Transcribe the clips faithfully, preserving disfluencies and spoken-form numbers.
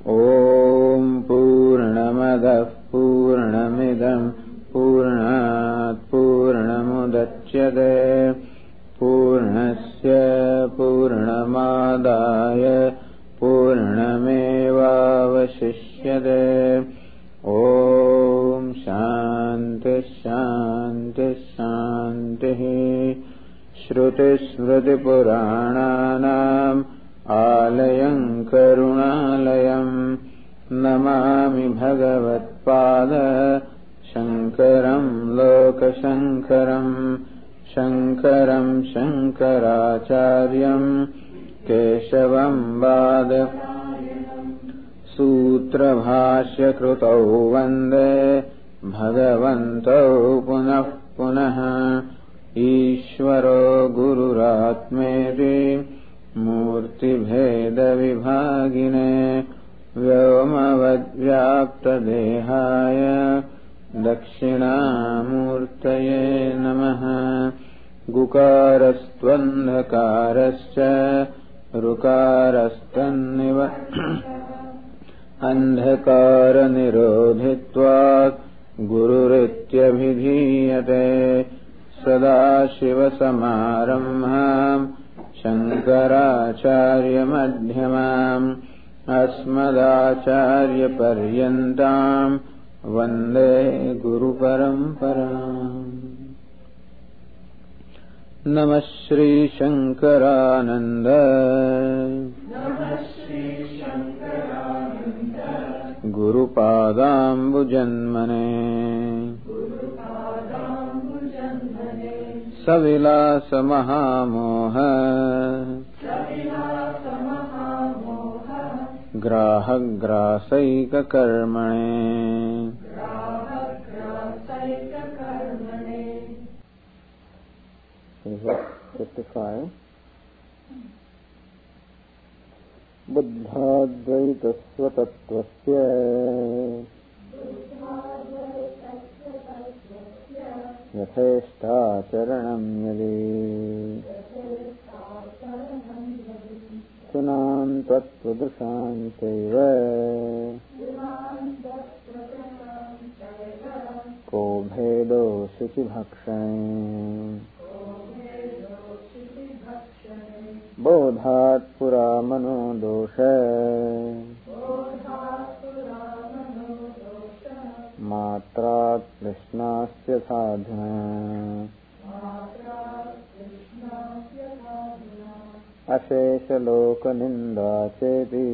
Om Purnamadah Purnamidam Purnat Purnamudachyate Purnasya Purnamadaya Purnamevavashishyate. Om Shanti Shanti Shanti. Shruti Smriti Purananam Alayam Karunalayam Namami Bhagavatpada Shankaram Lokashankaram Shankaram Shankaracharyam Keshavam Vada Sutra Bhashya Krutau Vande Bhagavantau Punah Punaha Ishvaro Gururatmeti Murti Bheda Vibhagine Vyomavadvyapta Dehaya Dakshinamurtaye Namaha. Gukarastvandhakarascha Rukarasthanniva Andhakara Nirodhitvat Gururithyabhidhiyate. Sadashiva Samarambham Shankaracharya Madhyamam Asmadacharya Paryantam Vande Guru Paramparam. Namah Shri Shankarananda Guru Padambujanmane Savilasa Mahamoha Graha Grasaika Karmane. fifty-five. Buddhadvaita Swatatvasya Yatheshta Charanam Yadi Sunam Tattvadrisham Chaiva Ko Bhedo Shuchibhakshane Bodhat Pura Mano Dosha Matrat Krishnasya Sadhana Ashesha Loka Ninda Cheti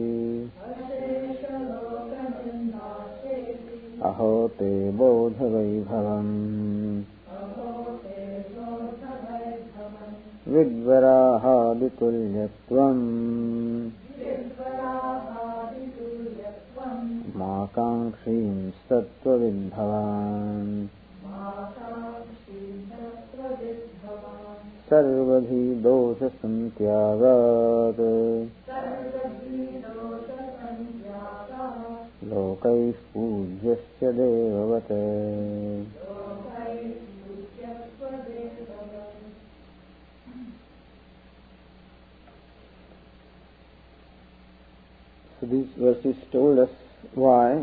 Ahote Bodha Vaibhavam Vidvaraha Vitulyatvam Makankshim Sattva Vidbhavan Sarvadhi Dosha Santyagat Lokais Pujyasya Devavate. So these verses told us why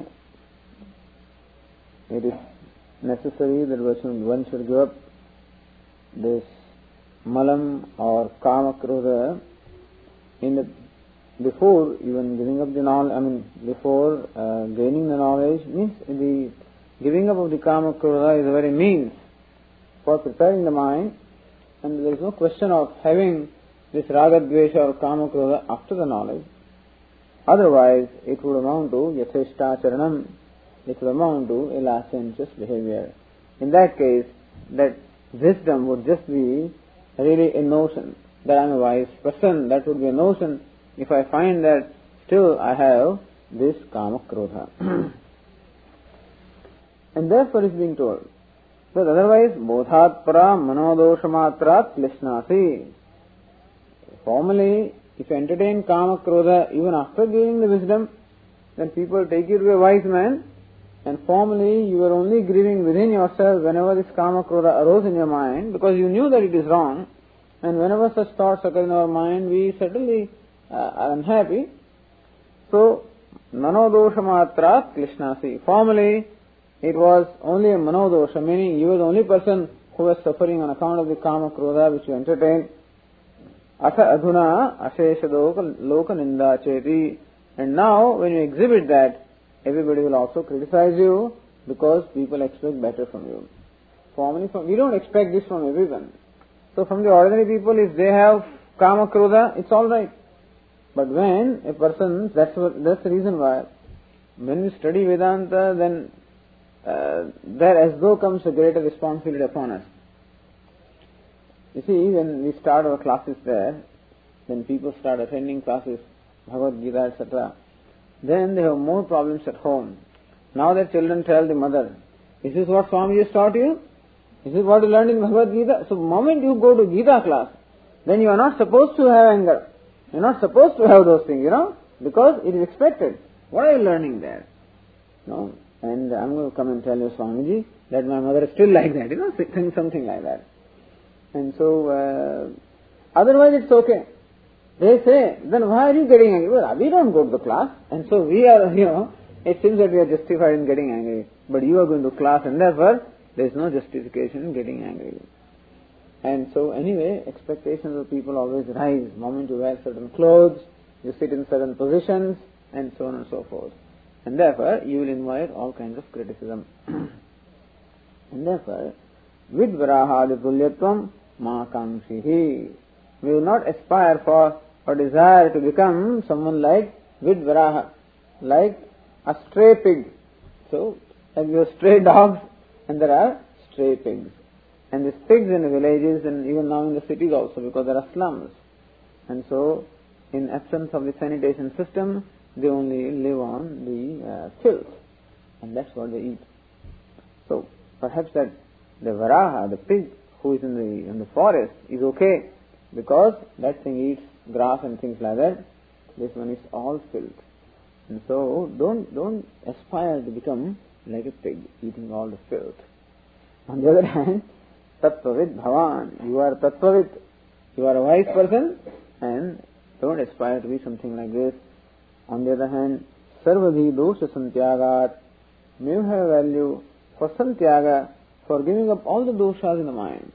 it is necessary that one should give up this malam or kama krodha in the, before even giving up the knowledge. I mean, before uh, gaining the knowledge means the giving up of the kama krodha is a very means for preparing the mind, and there is no question of having this raga dvesha or kama krodha after the knowledge. Otherwise, it would amount to yatheshta charanam, it would amount to a licentious behavior. In that case, that wisdom would just be really a notion that I am a wise person. That would be a notion if I find that still I have this kama krodha. And therefore is being told. But otherwise, bodhat para manodosha matrat kleshnasi. Formally, if you entertain kama krodha even after gaining the wisdom, then people take you to be a wise man, and formally you were only grieving within yourself whenever this kama krodha arose in your mind, because you knew that it is wrong, and whenever such thoughts occur in our mind, we certainly uh, are unhappy. So, manodosha matrat krishnasi. Formerly, it was only a manodosha, meaning you were the only person who was suffering on account of the kama krodha which you entertained. Atha adhuna ashesha loka ninda cheti. And now, when you exhibit that, everybody will also criticize you because people expect better from you. Formerly, from, we don't expect this from everyone. So from the ordinary people, if they have kama krodha, it's all right. But when a person, that's what, that's the reason why, when we study Vedanta, then uh, there as though comes a greater responsibility upon us. You see, when we start our classes there, when people start attending classes, Bhagavad Gita, et cetera, then they have more problems at home. Now their children tell the mother, is this what Swami has taught you? Is this what you learned in Bhagavad Gita? So the moment you go to Gita class, then you are not supposed to have anger. You are not supposed to have those things, you know, because it is expected. What are you learning there? No? And I'm going to come and tell you, Swamiji, that my mother is still like that, you know, something like that. And so, uh, otherwise it's okay. They say, then why are you getting angry? Well, we don't go to the class, and so we are, you know, it seems that we are justified in getting angry. But you are going to class, and therefore, there is no justification in getting angry. And so, anyway, expectations of people always rise. The moment you wear certain clothes, you sit in certain positions, and so on and so forth. And therefore, you will invite all kinds of criticism. And therefore, vidvaraha aditulyatvam ma kamshihi. We will not aspire for or desire to become someone like vidvaraha, like a stray pig. So, like you have stray dogs, and there are stray pigs. And these pigs in the villages and even now in the cities also, because there are slums. And so, in absence of the sanitation system, they only live on the uh, filth. And that's what they eat. So, perhaps that the varaha, the pig who is in the, in the forest, is okay, because that thing eats grass and things like that. This one is all filth. And so, don't, don't aspire to become like a pig, eating all the filth. On the other hand, Tattvavid Bhavan, you are Tattvavid, you are a wise person, and don't aspire to be something like this. On the other hand, Sarvadhi Dosha Santyagat, may you have value for Santyaga, for giving up all the doshas in the mind.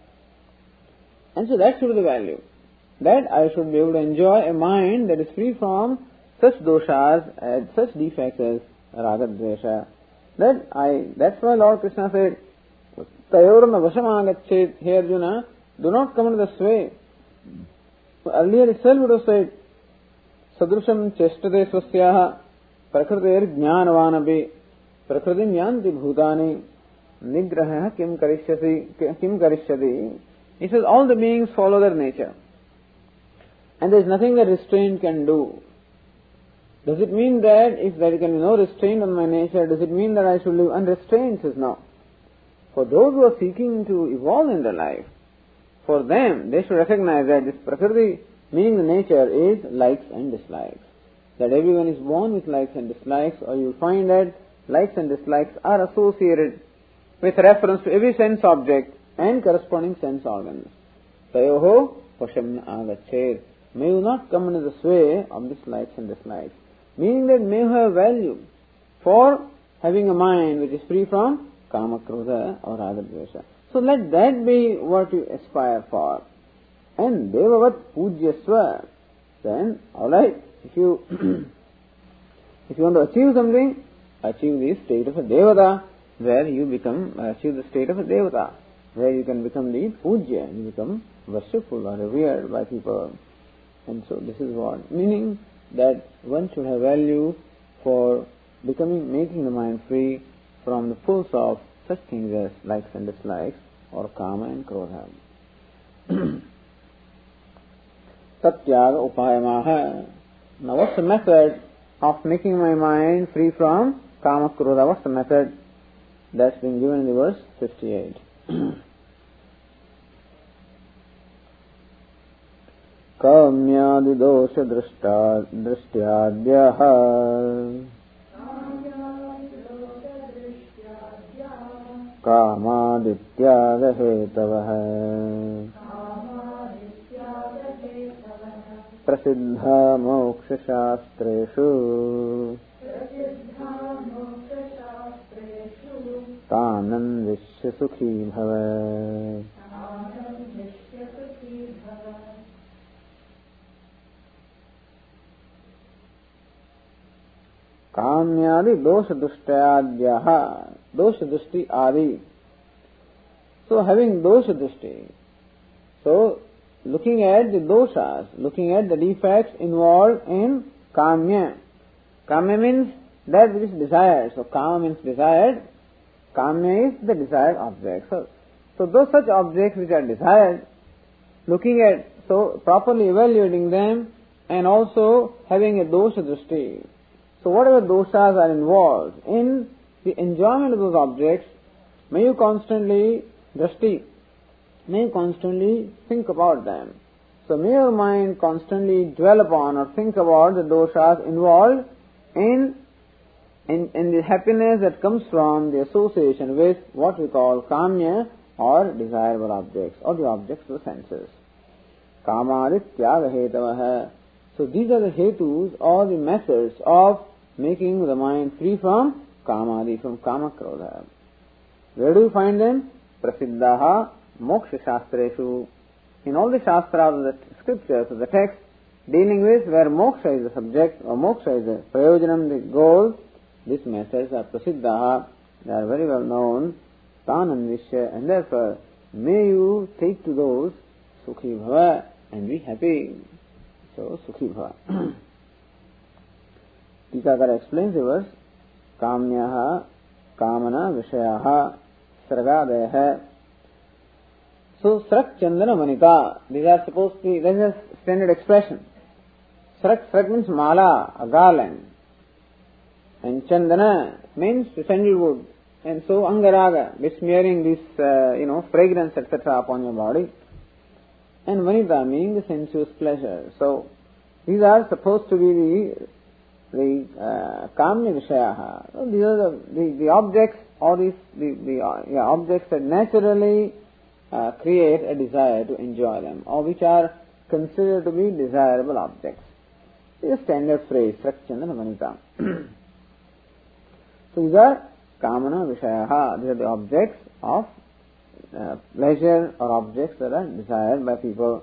And so that should be the value. That I should be able to enjoy a mind that is free from such doshas, and such defects as Raga Dvesha. That I, that's why Lord Krishna said, Tayorna Vashamagachet, hey Arjuna, do not come into the sway. Earlier itself it was said, Sadrusham chestate swasyaha, prakriter jnanavanabi, prakritim yanti bhutani, nigraha kim karishyati, kim karishyati. He says, all the beings follow their nature. And there is nothing that restraint can do. Does it mean that if there can be no restraint on my nature, does it mean that I should live unrestrained? He says, no. For those who are seeking to evolve in their life, for them, they should recognize that this prakriti, meaning the nature, is likes and dislikes. That everyone is born with likes and dislikes, or you find that likes and dislikes are associated with reference to every sense object and corresponding sense organs. Tayoho vashamna agachet. May you not come into the sway of these likes and dislikes. Meaning that may you have value for having a mind which is free from kama, krodha or raga dvesha. So let that be what you aspire for. And devavat pujyasva. Then, alright, if you if you want to achieve something, achieve the state of a devata, where you become, achieve the state of a devata, where you can become the pujya, you become worshipful or revered by people. And so this is what, meaning that one should have value for becoming, making the mind free from the pulls of such things as likes and dislikes, or kama and krodha. Satyaga upayamaha. Now what's the method of making my mind free from kama, krodha? What's the method? That's been given in the verse fifty-eight. Kamyadi dosha drishta drishtyadyah कामादित्याग हेतवः प्रसिद्ध मोक्षशास्त्रेषु तानन्विष्य सुखी भव। काम्यादि दोष दुष्टयाद्याः, दोष दुष्टि adi. So having dosha drishti, so looking at the doshas, looking at the defects involved in kamya. Kamya means that which is desired. So kama means desired. Kamya is the desired object. So, so those such objects which are desired, looking at, so properly evaluating them and also having a dosha drishti. So whatever doshas are involved in the enjoyment of those objects, may you constantly drishti, may you constantly think about them. So may your mind constantly dwell upon or think about the doshas involved in, in, in the happiness that comes from the association with what we call kamya or desirable objects or the objects of the senses. Kamadityaga hetavaha. So these are the hetus or the methods of making the mind free from kamadi, from kama krodha. Where do you find them? Prasiddhaha moksha shastreshu. In all the shastras of the scriptures of the text dealing with where moksha is the subject or moksha is the prayojanam, the goal, these methods are prasiddhaha, they are very well known, tananvishya, and therefore may you take to those sukhi bhava and be happy. So sukhi bhava. Tikakara explains the verse, kamyaha kamana vishayaha sragadeha. So srak chandana manita, these are supposed to be, this is a standard expression. Srak, srak means mala, a garland. And chandana means sandalwood. And so angaraga, besmearing this, uh, you know, fragrance, et cetera upon your body. And vanita meaning the sensuous pleasure. So these are supposed to be the the uh, kamya vishayaha. So these are the, the, the objects or these the, the uh, yeah, objects that naturally uh, create a desire to enjoy them, or which are considered to be desirable objects. This is a standard phrase, Srakchandana Vanita. So these are kamana vishayaha. These are the objects of uh, pleasure or objects that are desired by people.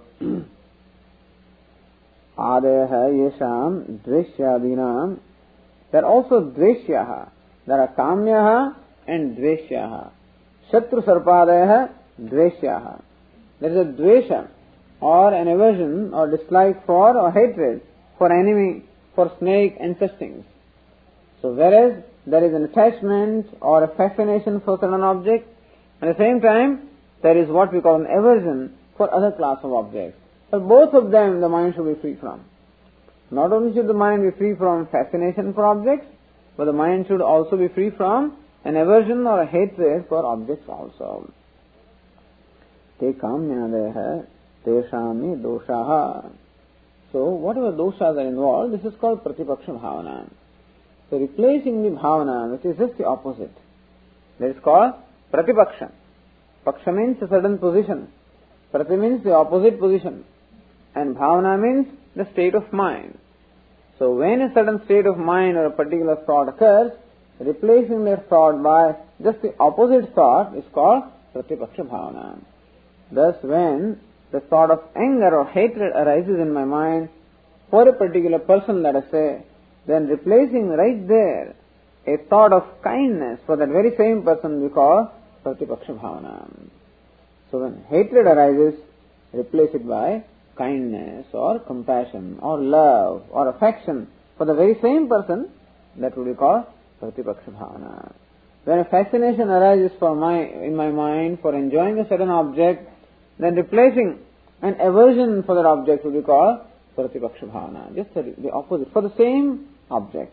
Adeha yesham dreshyadinam. There are also dresyaha. There are kamyaha and dresyaha. Shatru sarpadeha dresyaha. There is a dresha or an aversion or dislike for or hatred for enemy, for snake and such things. So whereas there is an attachment or a fascination for certain object, at the same time there is what we call an aversion for other class of objects. But both of them the mind should be free from. Not only should the mind be free from fascination for objects, but the mind should also be free from an aversion or a hatred for objects also. Te kamyadeha teshami doshaha. So whatever doshas are involved, this is called pratipaksha bhavana. So replacing the bhavana, which is just the opposite, that is called pratipaksha. Paksha means a certain position. Prati means the opposite position. And bhavana means the state of mind. So when a certain state of mind or a particular thought occurs, replacing that thought by just the opposite thought is called pratipaksha bhavana. Thus when the thought of anger or hatred arises in my mind for a particular person, let us say, then replacing right there a thought of kindness for that very same person we call pratipaksha bhavana. So when hatred arises, replace it by kindness or compassion or love or affection for the very same person, that would be called pratipaksha bhavana. When a fascination arises for my, in my mind for enjoying a certain object, then replacing an aversion for that object would be called pratipaksha bhavana. Just the opposite, for the same object.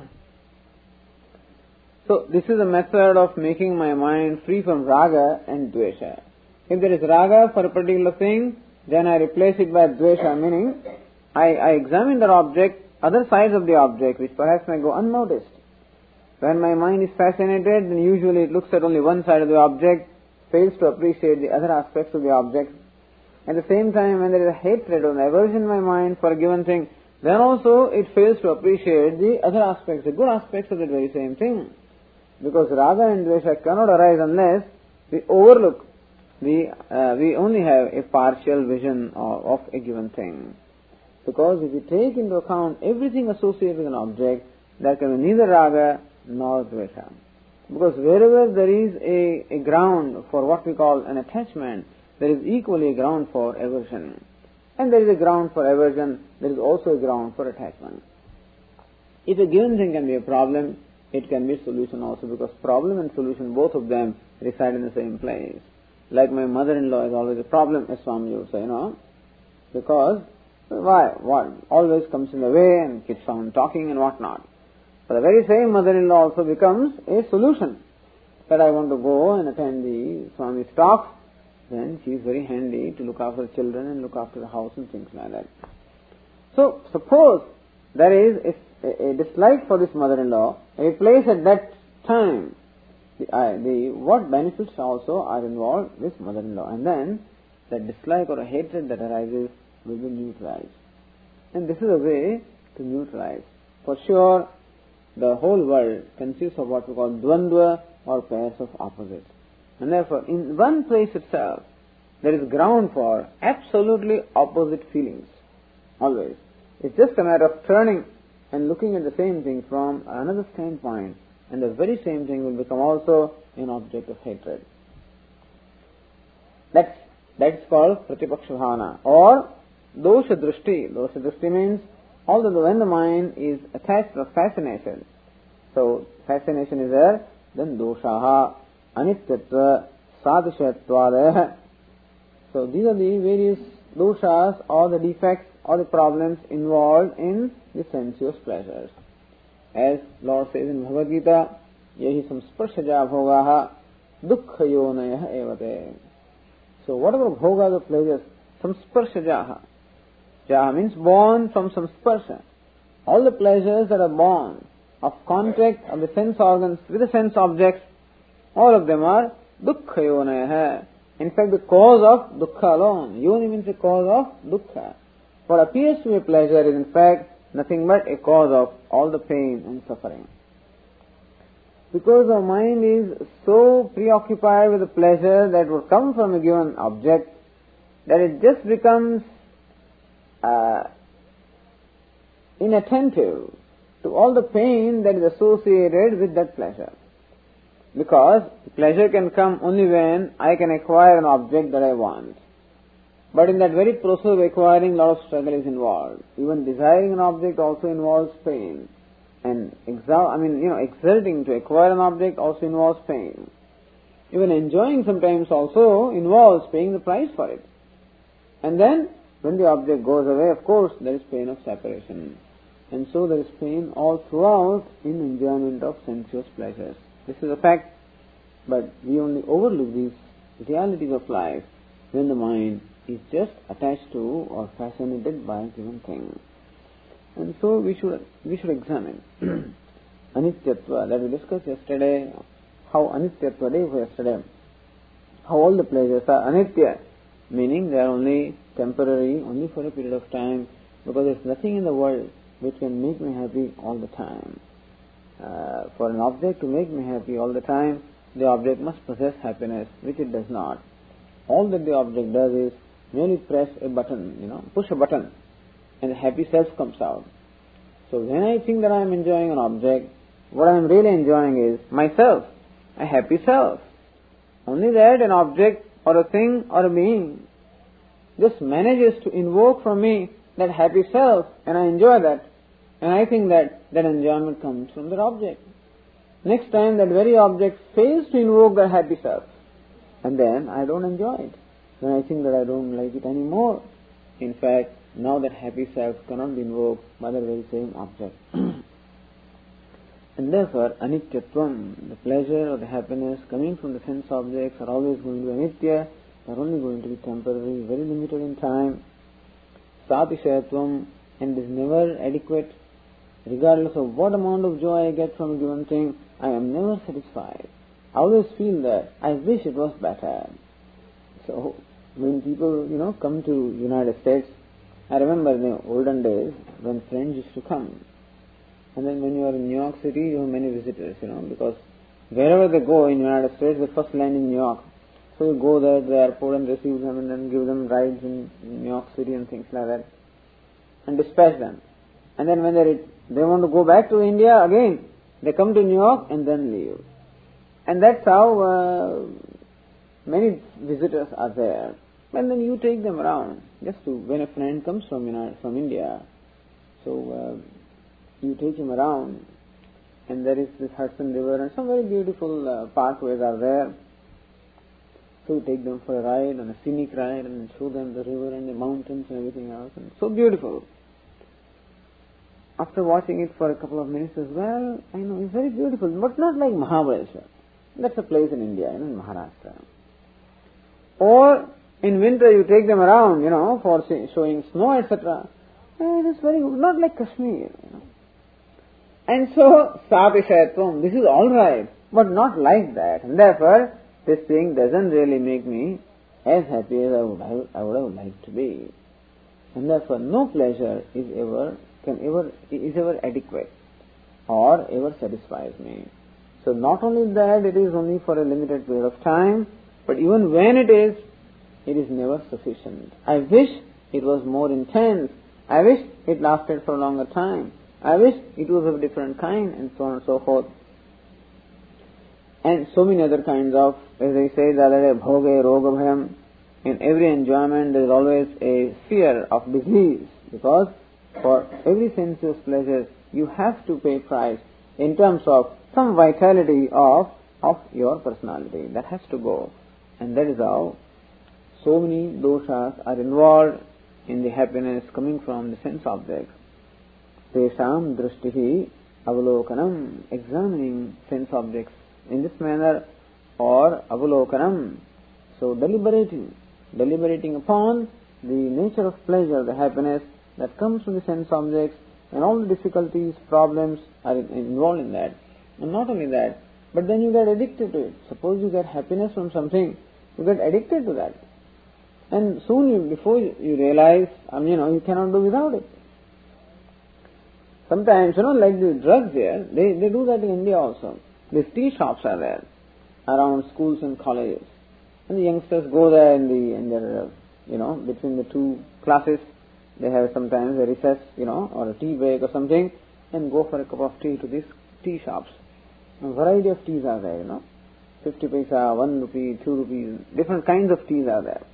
So this is a method of making my mind free from raga and dvesha. If there is raga for a particular thing, then I replace it by dvesha, meaning I, I examine the object, other sides of the object, which perhaps may go unnoticed. When my mind is fascinated, then usually it looks at only one side of the object, fails to appreciate the other aspects of the object. At the same time, when there is a hatred or an aversion in my mind for a given thing, then also it fails to appreciate the other aspects, the good aspects of that very same thing. Because raga and dvesha cannot arise unless we overlook, the, uh, we only have a partial vision of, of a given thing. Because if we take into account everything associated with an object, there can be neither raga nor dvesha. Because wherever there is a, a ground for what we call an attachment, there is equally a ground for aversion. And there is a ground for aversion, there is also a ground for attachment. If a given thing can be a problem, it can be a solution also, because problem and solution, both of them reside in the same place. Like my mother-in-law is always a problem, as Swami would say, you know, because why? What always comes in the way and keeps on talking and whatnot. But the very same mother-in-law also becomes a solution. That I want to go and attend the Swami's talk, then she is very handy to look after the children and look after the house and things like that. So, suppose there is a, a dislike for this mother-in-law, a place at that time, the, uh, the what benefits also are involved with mother-in-law, and then that dislike or a hatred that arises will be neutralized. And this is a way to neutralize. For sure, the whole world consists of what we call dvandva, or pairs of opposites. And therefore, in one place itself, there is ground for absolutely opposite feelings. Always. It's just a matter of turning and looking at the same thing from another standpoint, and the very same thing will become also an object of hatred. That's, that's called pratipaksha bhavana, or dosha drishti. Dosha drishti means, although when the mind is attached or fascinated, so fascination is there, then doshaha, anityatva, sadhishatva. So these are the various doshas or the defects or the problems involved in the sensuous pleasures. As Lord says in Bhagavad Gita, yahi samsparshaja bhogaha dukkhayonayah evate. So whatever bhogas or pleasures, samsparshajaha. Jaha means born from samsparsha. All the pleasures that are born of contact of the sense organs with the sense objects, all of them are dukkhayonayah. In fact, the cause of dukkha alone. Yoni means the cause of dukkha. What appears to be a pleasure is in fact nothing but a cause of all the pain and suffering. Because our mind is so preoccupied with the pleasure that would come from a given object, that it just becomes uh, inattentive to all the pain that is associated with that pleasure. Because pleasure can come only when I can acquire an object that I want. But in that very process of acquiring, a lot of struggle is involved. Even desiring an object also involves pain. And exa- I mean, you know, exerting to acquire an object also involves pain. Even enjoying sometimes also involves paying the price for it. And then, when the object goes away, of course, there is pain of separation. And so there is pain all throughout in enjoyment of sensuous pleasures. This is a fact, but we only overlook these realities of life when the mind is just attached to or fascinated by a given thing. And so we should we should examine anityatva that we discussed yesterday, how anityatva day for yesterday, how all the pleasures are anitya, meaning they are only temporary, only for a period of time, because there is nothing in the world which can make me happy all the time. Uh, for an object to make me happy all the time, the object must possess happiness, which it does not. All that the object does is merely press a button, you know, push a button, and the happy self comes out. So when I think that I am enjoying an object, what I am really enjoying is myself, a happy self. Only that an object or a thing or a being just manages to invoke from me that happy self, and I enjoy that. And I think that that enjoyment comes from that object. Next time that very object fails to invoke that happy self, and then I don't enjoy it. Then I think that I don't like it anymore. In fact, now that happy self cannot be invoked by the very same object. And therefore, anityatvam, the pleasure or the happiness coming from the sense objects are always going to be anitya, they are only going to be temporary, very limited in time. Satishayatvam, and is never adequate. Regardless of what amount of joy I get from a given thing, I am never satisfied. I always feel that I wish it was better. So, when people, you know, come to United States I remember in the olden days when friends used to come. And then when you are in New York City, you have many visitors, you know, because wherever they go in the United States, they first land in New York. So you go there to the airport and receive them and then give them rides in New York City and things like that. And dispatch them. And then when they they want to go back to India again, they come to New York and then leave. And that's how uh, many visitors are there. And then you take them around, just to, when a friend comes from, you know, from India, so uh, you take him around, and there is this Hudson River and some very beautiful uh, parkways are there. So you take them for a ride, on a scenic ride, and show them the river and the mountains and everything else, and so beautiful. After watching it for a couple of minutes as well, I know it's very beautiful, but not like Mahabaleshwar. That's a place in India, you know, in Maharashtra. Or in winter you take them around, you know, for showing snow, et cetera. It is very good, not like Kashmir, you know. And so, Satishatvam, this is all right, but not like that. And therefore, this thing doesn't really make me as happy as I would have, I would have liked to be. And therefore, no pleasure is ever can ever is ever adequate or ever satisfies me. So not only that, it is only for a limited period of time, but even when it is, it is never sufficient. I wish it was more intense. I wish it lasted for a longer time. I wish it was of a different kind, and so on and so forth. And so many other kinds of, as I say the other day, bhoge, roga, bhayam. In every enjoyment there is always a fear of disease, because for every sensuous pleasure you have to pay price in terms of some vitality of, of your personality. That has to go. And that is how so many doshas are involved in the happiness coming from the sense objects. Tesham drishtihi avalokanam, examining sense objects in this manner, or avalokanam, so deliberating, deliberating upon the nature of pleasure, the happiness that comes from the sense objects, and all the difficulties, problems are involved in that. And not only that, but then you get addicted to it. Suppose you get happiness from something, you get addicted to that. And soon, you, before you realize, I mean, you know, you cannot do without it. Sometimes, you know, like the drugs here, they, they do that in India also. These tea shops are there around schools and colleges. And the youngsters go there in the, in their, uh, you know, between the two classes. They have sometimes a recess, you know, or a tea break or something, and go for a cup of tea to these tea shops. A variety of teas are there, you know. fifty paisa, one rupee, two rupees, different kinds of teas are there.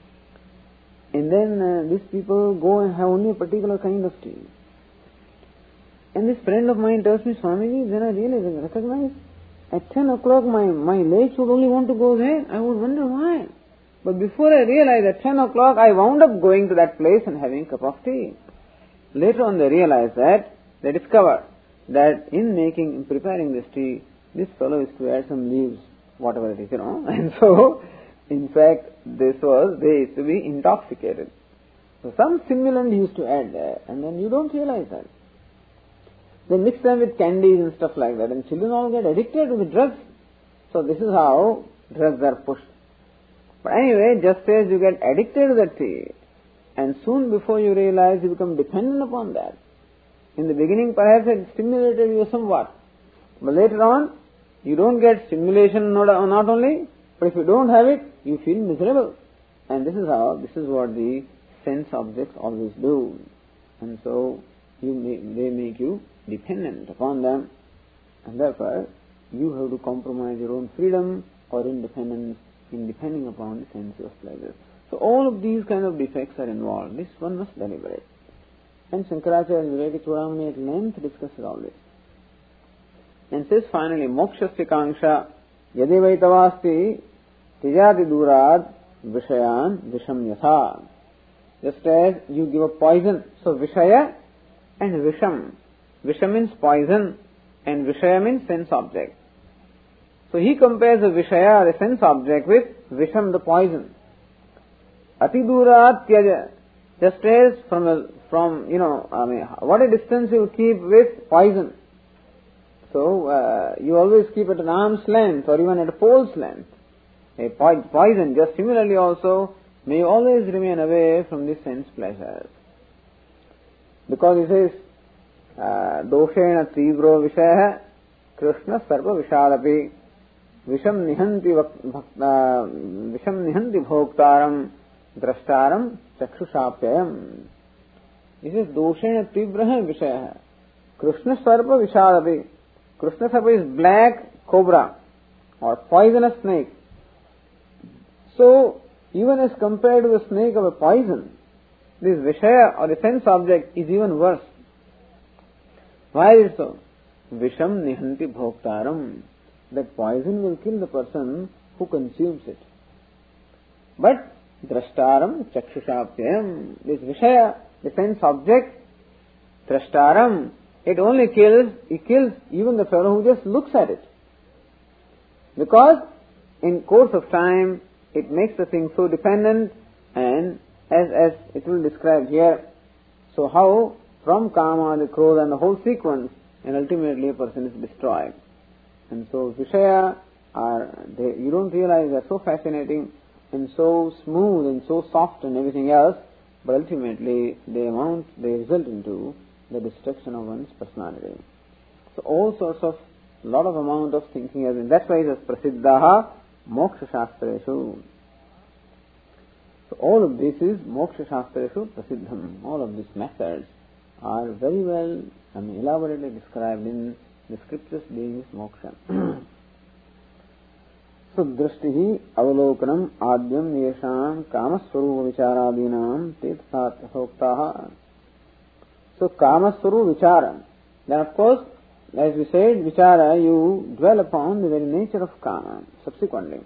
And then uh, these people go and have only a particular kind of tea. And this friend of mine tells me, Swamiji, then I really recognize, at ten o'clock my, my legs would only want to go there. I would wonder why. But before I realized, at ten o'clock I wound up going to that place and having a cup of tea. Later on they realized that, they discovered that in making, in preparing this tea, this fellow is to add some leaves, whatever it is, you know. And so, in fact, this was, they used to be intoxicated. So some stimulant he used to add there, and then you don't realize that. They mix them with candies and stuff like that, and children all get addicted to the drugs. So this is how drugs are pushed. But anyway, just as you get addicted to that tea, and soon before you realize you become dependent upon that. In the beginning perhaps it stimulated you somewhat, but later on you don't get stimulation not, not only, but if you don't have it, you feel miserable. And this is how, this is what the sense objects always do. And so you may, they make you dependent upon them, and therefore you have to compromise your own freedom or independence in depending upon the sensuous pleasures. So all of these kind of defects are involved. This one must deliberate. And Shankaracharya Viveka Chudamani at length discusses all this. And says finally, Mokshasya kangsha yadevaitavasti tijati durad vishayan visham yatha. Just as you give a poison, so vishaya and visham. Visham means poison and vishaya means sense object. So he compares the vishaya, the sense object, with visham, the poison. Ati durat tyaja. Just as from, a, from, you know, I mean, what a distance you keep with poison. So, uh, you always keep at an arm's length or even at a pole's length. A poison, just similarly also, may you always remain away from the sense pleasures. Because he says, doshena tivro vishaya Krishna sarva vishalapi visham nihanti visham nihanti bhoktaram drashtaram chakshusapyam. He says, doshena tivra vishaya Krishna sarva vishalapi. Krishna sarva is black cobra or poisonous snake. So, even as compared to the snake of a poison, this Vishaya or the sense object is even worse. Why is it so? Visham nihanti bhoktaram. That poison will kill the person who consumes it. But drashtaram chakshusapyam. This Vishaya, the sense object, drashtaram, it only kills, it kills even the fellow who just looks at it. Because in course of time, it makes the thing so dependent, and as as it will describe here, so how from Kama, the Krodha and the whole sequence, and ultimately a person is destroyed. And so Vishaya are, they, you don't realize they are so fascinating and so smooth and so soft and everything else, but ultimately they amount, they result into the destruction of one's personality. So all sorts of, lot of amount of thinking has been, that's why it is prasiddhaha moksha shastreshu. So all of this is moksha shastreshu prasiddham. All of these methods are very well, I mean, elaborately described in the scriptures being this moksha. So drashtihi avalokanam adyam yesham kamaswarupa vicharadinam tirthat hoktaha. So kamaswarupa vichara. Then of course, as we said, vichara, you dwell upon the very nature of kama subsequently.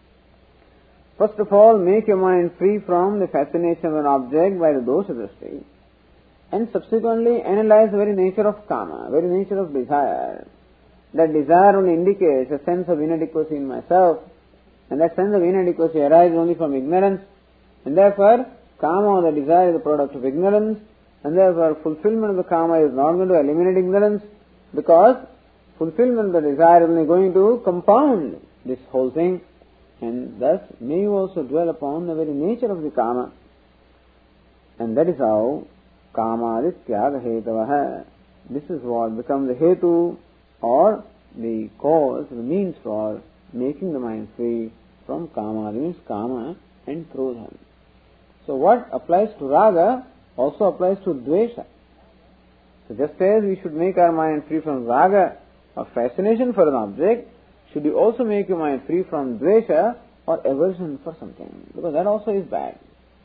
First of all, make your mind free from the fascination of an object by the dosha drishti, and subsequently analyze the very nature of kama, very nature of desire. That desire only indicates a sense of inadequacy in myself, and that sense of inadequacy arises only from ignorance, and therefore kama or the desire is the product of ignorance, and therefore fulfillment of the kama is not going to eliminate ignorance, because fulfillment of the desire is only going to compound this whole thing, and thus may you also dwell upon the very nature of the kama. And that is how kama adityaga hetavaha. This is what becomes the hetu or the cause, the means for making the mind free from kama. That means kama and krodha. So what applies to raga also applies to dvesha. So just as we should make our mind free from raga or fascination for an object, should you also make your mind free from dvesha or aversion for something, because that also is bad.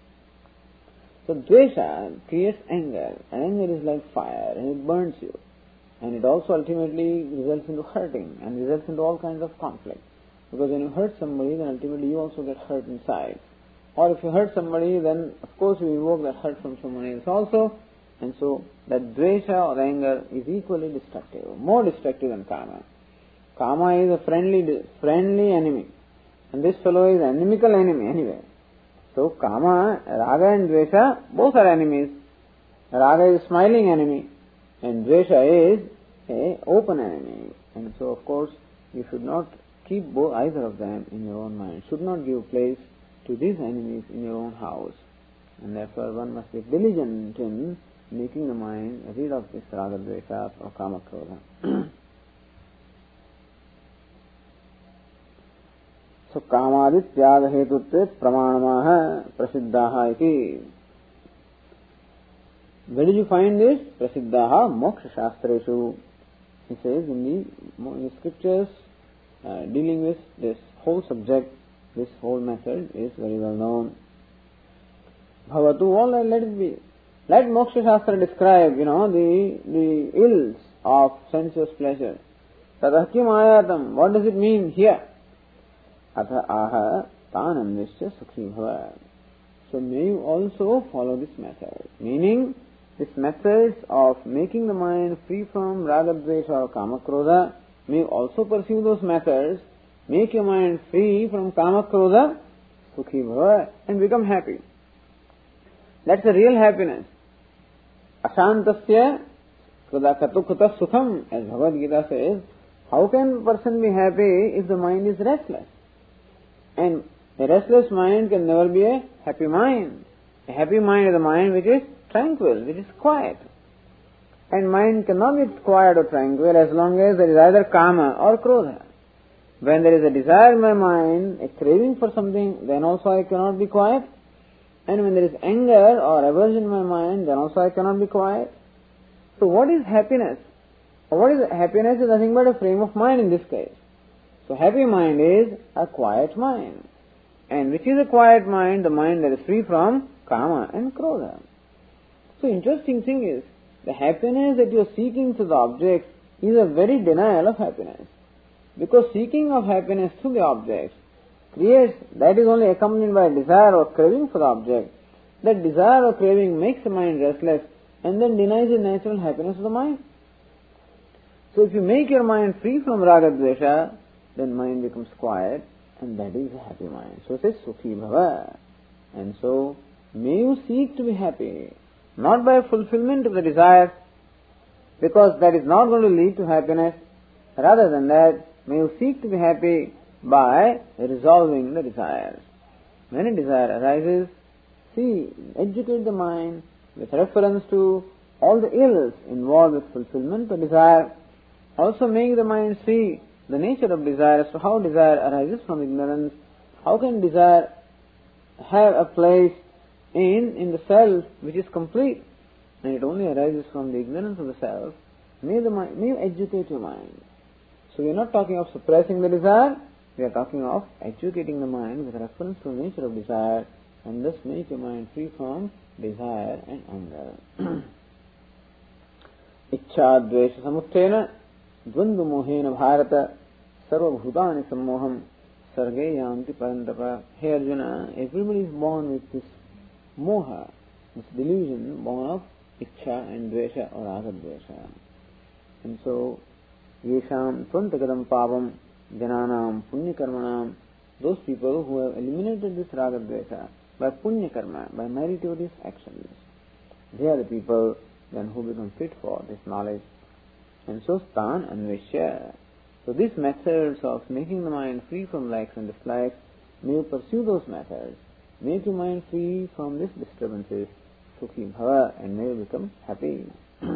So dvesha creates anger, and anger is like fire, and it burns you, and it also ultimately results into hurting and results into all kinds of conflict. Because when you hurt somebody, then ultimately you also get hurt inside. Or if you hurt somebody, then of course you invoke that hurt from someone else also. And so, that dvesha or anger is equally destructive, more destructive than kama. Kama is a friendly, friendly enemy, and this fellow is an inimical enemy anyway. So, kama, raga and dvesha, both are enemies. Raga is a smiling enemy, and dvesha is a open enemy. And so, of course, you should not keep both, either of them in your own mind. Should not give place to these enemies in your own house. And therefore, one must be diligent in making the mind rid of this raga dvesha or kama krodha. So kamadit tyaga hetutve pramanamaha prasiddhaha iti. Where did you find this? Prasiddhaha moksha shastreshu. He says in the, in the scriptures uh, dealing with this whole subject, this whole method is very well known. Bhavatu, all let it be. Let Moksha Shastra describe, you know, the the ills of sensuous pleasure. Tatah kim ayatam, what does it mean here? Atha aha tanam nishya sukhi bhava. So may you also follow this method. Meaning, this methods of making the mind free from raga dvesha or kama krodha, may you also pursue those methods. Make your mind free from kama krodha, sukhi bhava, and become happy. That's the real happiness. Ashantasya krodha sukham, as Bhagavad Gita says, how can a person be happy if the mind is restless? And a restless mind can never be a happy mind. A happy mind is a mind which is tranquil, which is quiet. And mind cannot be quiet or tranquil as long as there is either kama or krodha. When there is a desire in my mind, a craving for something, then also I cannot be quiet. And when there is anger or aversion in my mind, then also I cannot be quiet. So what is happiness? What is happiness is nothing but a frame of mind in this case. So happy mind is a quiet mind. And which is a quiet mind? The mind that is free from kama and krodha. So interesting thing is, the happiness that you are seeking through the objects is a very denial of happiness. Because seeking of happiness through the objects creates, that is only accompanied by desire or craving for the object. That desire or craving makes the mind restless and then denies the natural happiness of the mind. So if you make your mind free from raga dvesha, then mind becomes quiet, and that is a happy mind. So it says sukhi bhava. And so may you seek to be happy, not by fulfillment of the desire, because that is not going to lead to happiness. Rather than that, may you seek to be happy by resolving the desires. When a desire arises, see, educate the mind with reference to all the ills involved with fulfillment of desire. Also make the mind see the nature of desire, as to how desire arises from ignorance. How can desire have a place in, in the self which is complete? And it only arises from the ignorance of the self. May, the mind, may you educate your mind. So we are not talking of suppressing the desire, we are talking of educating the mind with reference to the nature of desire, and thus make your mind free from desire and anger. Ichcha dvesha samuttena dvandva mohena bharata sarva bhutani sammoham sarge yanti parantapa. Hey Arjuna, everybody is born with this moha, this delusion, born of ichcha and dvesha or raga dvesha. And so yesham tvantagadam pavam jananam punya karmanam, those people who have eliminated this raga dvesha by punya karma, by meritorious actions, they are the people then who become fit for this knowledge. And so stan anveshya. So these methods of making the mind free from likes and dislikes, may you pursue those methods. Make your mind free from these disturbances, sukhi bhava, and may you become happy.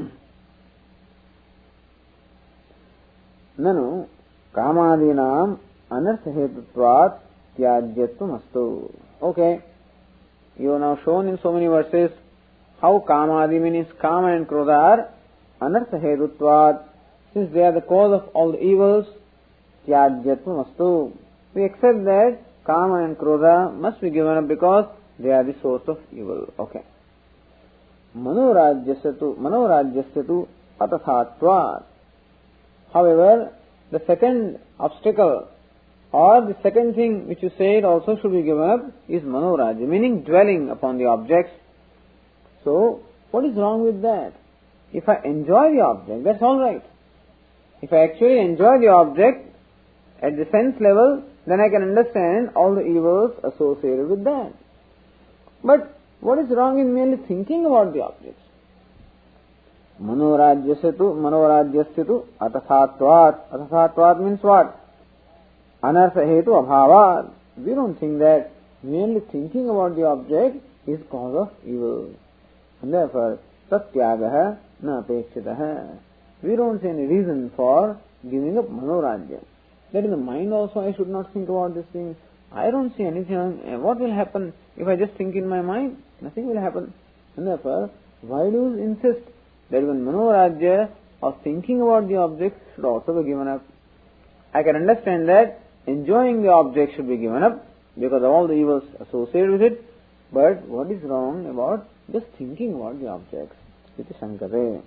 Nanu kamadinam anartha hetutvat tyajyatvam astu. Okay, you have now shown in so many verses how kamadi means kama and krodha are anartha hetutvat. Since they are the cause of all the evils, tyajyatvam astu. We accept that kama and krodha must be given up because they are the source of evil. Okay. Manorajyasyatu manorajyasyatu atathatvat. However, the second obstacle or the second thing which you said also should be given up is manorajya, meaning dwelling upon the objects. So, what is wrong with that? If I enjoy the object, that's all right. If I actually enjoy the object at the sense level, then I can understand all the evils associated with that. But what is wrong in merely thinking about the objects? Manorajyasyatu, manorajyasyatu, atathatvat. Atathatvat means what? Anartha hetu abhavat. We don't think that merely thinking about the object is cause of evil. And therefore, satyagaha na apekshitaha. We don't see any reason for giving up manorajya. That in the mind also I should not think about this thing. I don't see anything. What will happen if I just think in my mind? Nothing will happen. And therefore, why do you insist that even manorajya or thinking about the object should also be given up? I can understand that enjoying the object should be given up because of all the evils associated with it. But what is wrong about just thinking about the objects? Iti shankate.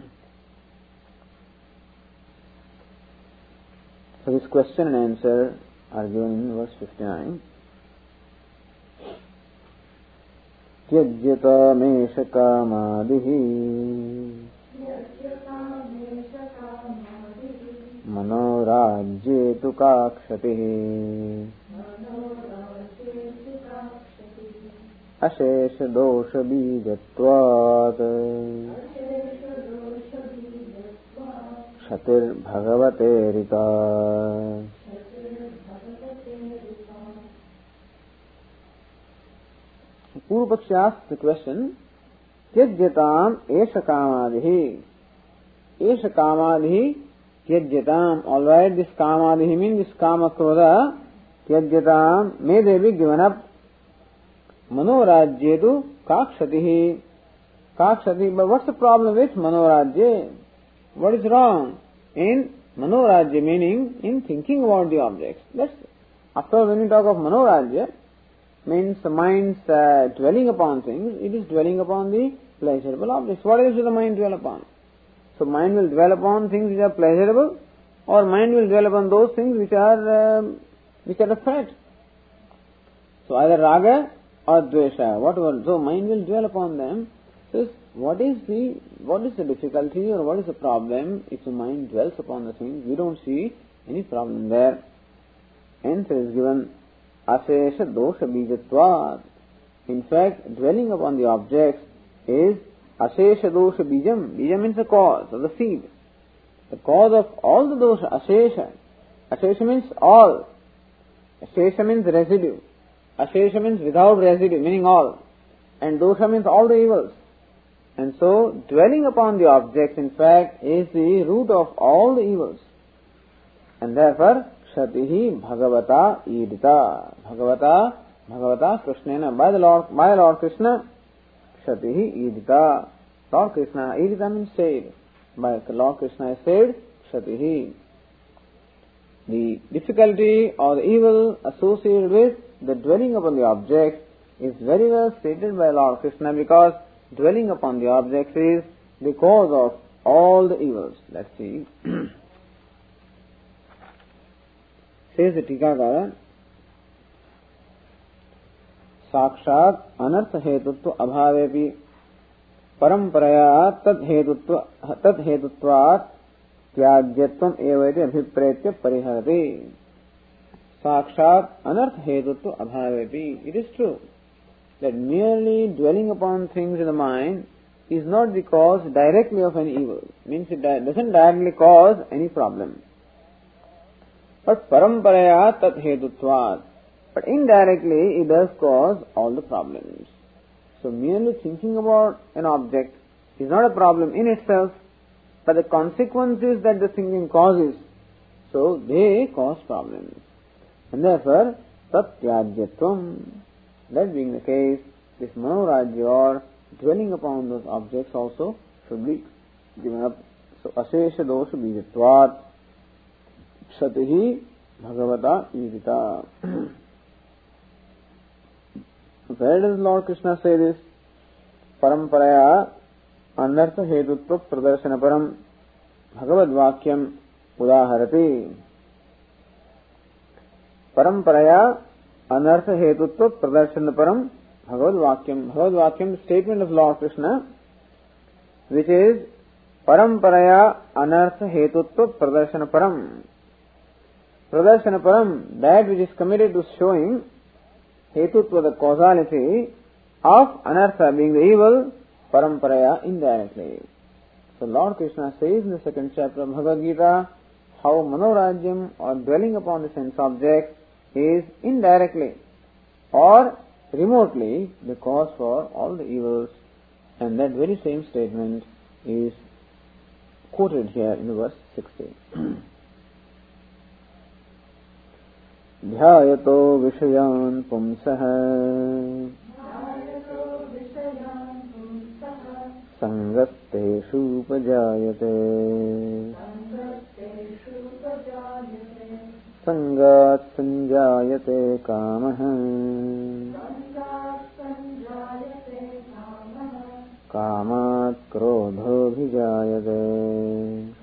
So this question and answer are given in verse fifty-nine. Tyajyata mesha kamadihi manorajye tu kakshatihi ashesha dosha bijatvat shatir bhagavate rita. Purva Paksha asks the question, Tyajyatam esha kamadihi. esha kamadhi tyajyatam. Alright, this kamadhi means this kama krodha tyajyatam, may they be given up. Manorajyetu kakshatihi. Kakshati, but what's the problem with manorajye? What is wrong in manorajya, meaning in thinking about the objects? That's, after all, when we talk of manorajya, means the mind's uh, dwelling upon things, it is dwelling upon the pleasurable objects. What else will the mind dwell upon? So mind will dwell upon things which are pleasurable, or mind will dwell upon those things which are um, which are a threat. So either raga or dvesha, whatever. So mind will dwell upon them. So what is the what is the difficulty or what is the problem if the mind dwells upon the things? We don't see any problem there. Answer is given asesha dosha bijatvat. In fact, dwelling upon the objects is asesha dosha bijam. Bijam means the cause or the seed. The cause of all the dosha, asesha. Asesha means all. Asesha means residue. Asesha means without residue, meaning all. And dosha means all the evils. And so, dwelling upon the objects, in fact, is the root of all the evils. And therefore, Kshatihi Bhagavata Idita. Bhagavata, Bhagavata Krishnena, by the Lord, by Lord Krishna, Kshatihi Idita. Lord Krishna, Idita means saved. By Lord Krishna is saved, Kshatihi. The difficulty or the evil associated with the dwelling upon the objects is very well stated by Lord Krishna, because dwelling upon the objects is the cause of all the evils. Let's see. Says the Tikakara, Sakshat anartha hetutva abhavepi paramparaya tad hetutva tad hetutvat tyajyatvam evati abhipretya pariharati. Sakshat anartha hetutva abhavepi. It is true that merely dwelling upon things in the mind is not the cause directly of any evil. Means it doesn't directly cause any problem. But paramparaya tat hetutvat. But indirectly it does cause all the problems. So merely thinking about an object is not a problem in itself, but the consequences that the thinking causes, so they cause problems. And therefore, tatyajyatvam. That being the case, this manorajya or dwelling upon those objects also should be given up. So asesha dosha bijatvat kshatihi bhagavata idita. Where does Lord Krishna say this? Paramparaya anartha hetutva pradarshana param bhagavad vakyam udaharati. Paramparaya anartha hetutva pradarshana param bhagavad vakyam. Bhagavad vakyam, statement of Lord Krishna, which is paramparaya anartha hetutva pradarshana param. Pradarshana param, that which is committed to showing hetutva, the causality of anartha, being the evil, paramparaya, indirectly. So Lord Krishna says in the second chapter of Bhagavad Gita how manorajyam or dwelling upon the sense object is indirectly or remotely the cause for all the evils, and that very same statement is quoted here in the verse sixty. Dhyayato vishayan pumsah sangasteshu upajayate sangat sanjayate kamah kamat krodho bhijayate.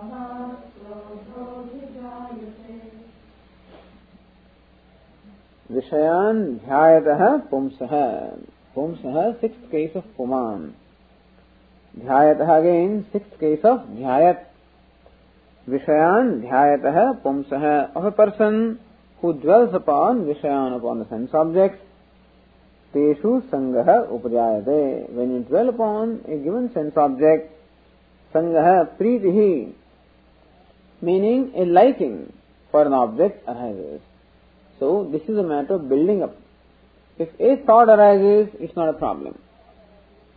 Vishayan dhyayatah pumsah. Pumsah, sixth case of puman. Dhyayatah again, sixth case of dhyayat. Vishayan dhyayatah pumsah, of a person who dwells upon Vishayan, upon the sense objects. Teshu sangaha upajayate. When you dwell upon a given sense object, sangaha pritihi, meaning a liking for an object arises. So this is a matter of building up. If a thought arises, it's not a problem.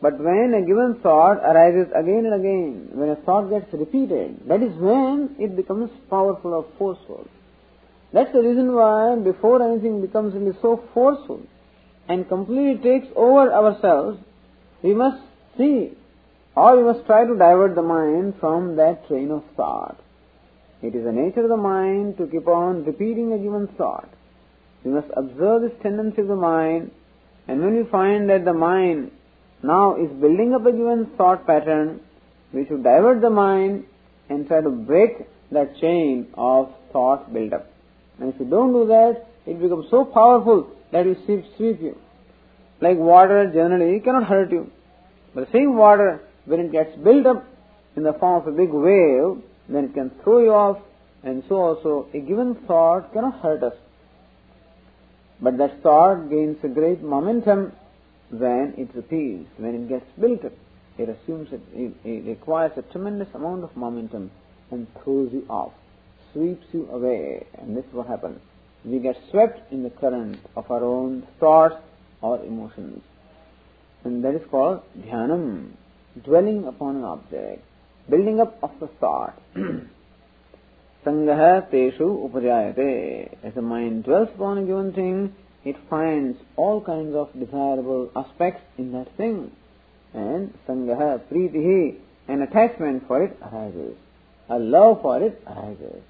But when a given thought arises again and again, when a thought gets repeated, that is when it becomes powerful or forceful. That's the reason why before anything becomes really so forceful and completely takes over ourselves, we must see or we must try to divert the mind from that train of thought. It is the nature of the mind to keep on repeating a given thought. We must observe this tendency of the mind, and when we find that the mind now is building up a given thought pattern, we should divert the mind and try to break that chain of thought build-up. And if you don't do that, it becomes so powerful that it will sweep you. Like water generally cannot hurt you. But the same water, when it gets built up in the form of a big wave, then it can throw you off, and so also a given thought cannot hurt us. But that thought gains a great momentum when it repeats, when it gets built up. It assumes it, it, it requires a tremendous amount of momentum and throws you off, sweeps you away, and this is what happens. We get swept in the current of our own thoughts or emotions. And that is called dhyanam, dwelling upon an object, building up of the thought. Sangaha teshu upajayate. As the mind dwells upon a given thing, it finds all kinds of desirable aspects in that thing. And sangaha pritihi, an attachment for it arises. A love for it arises.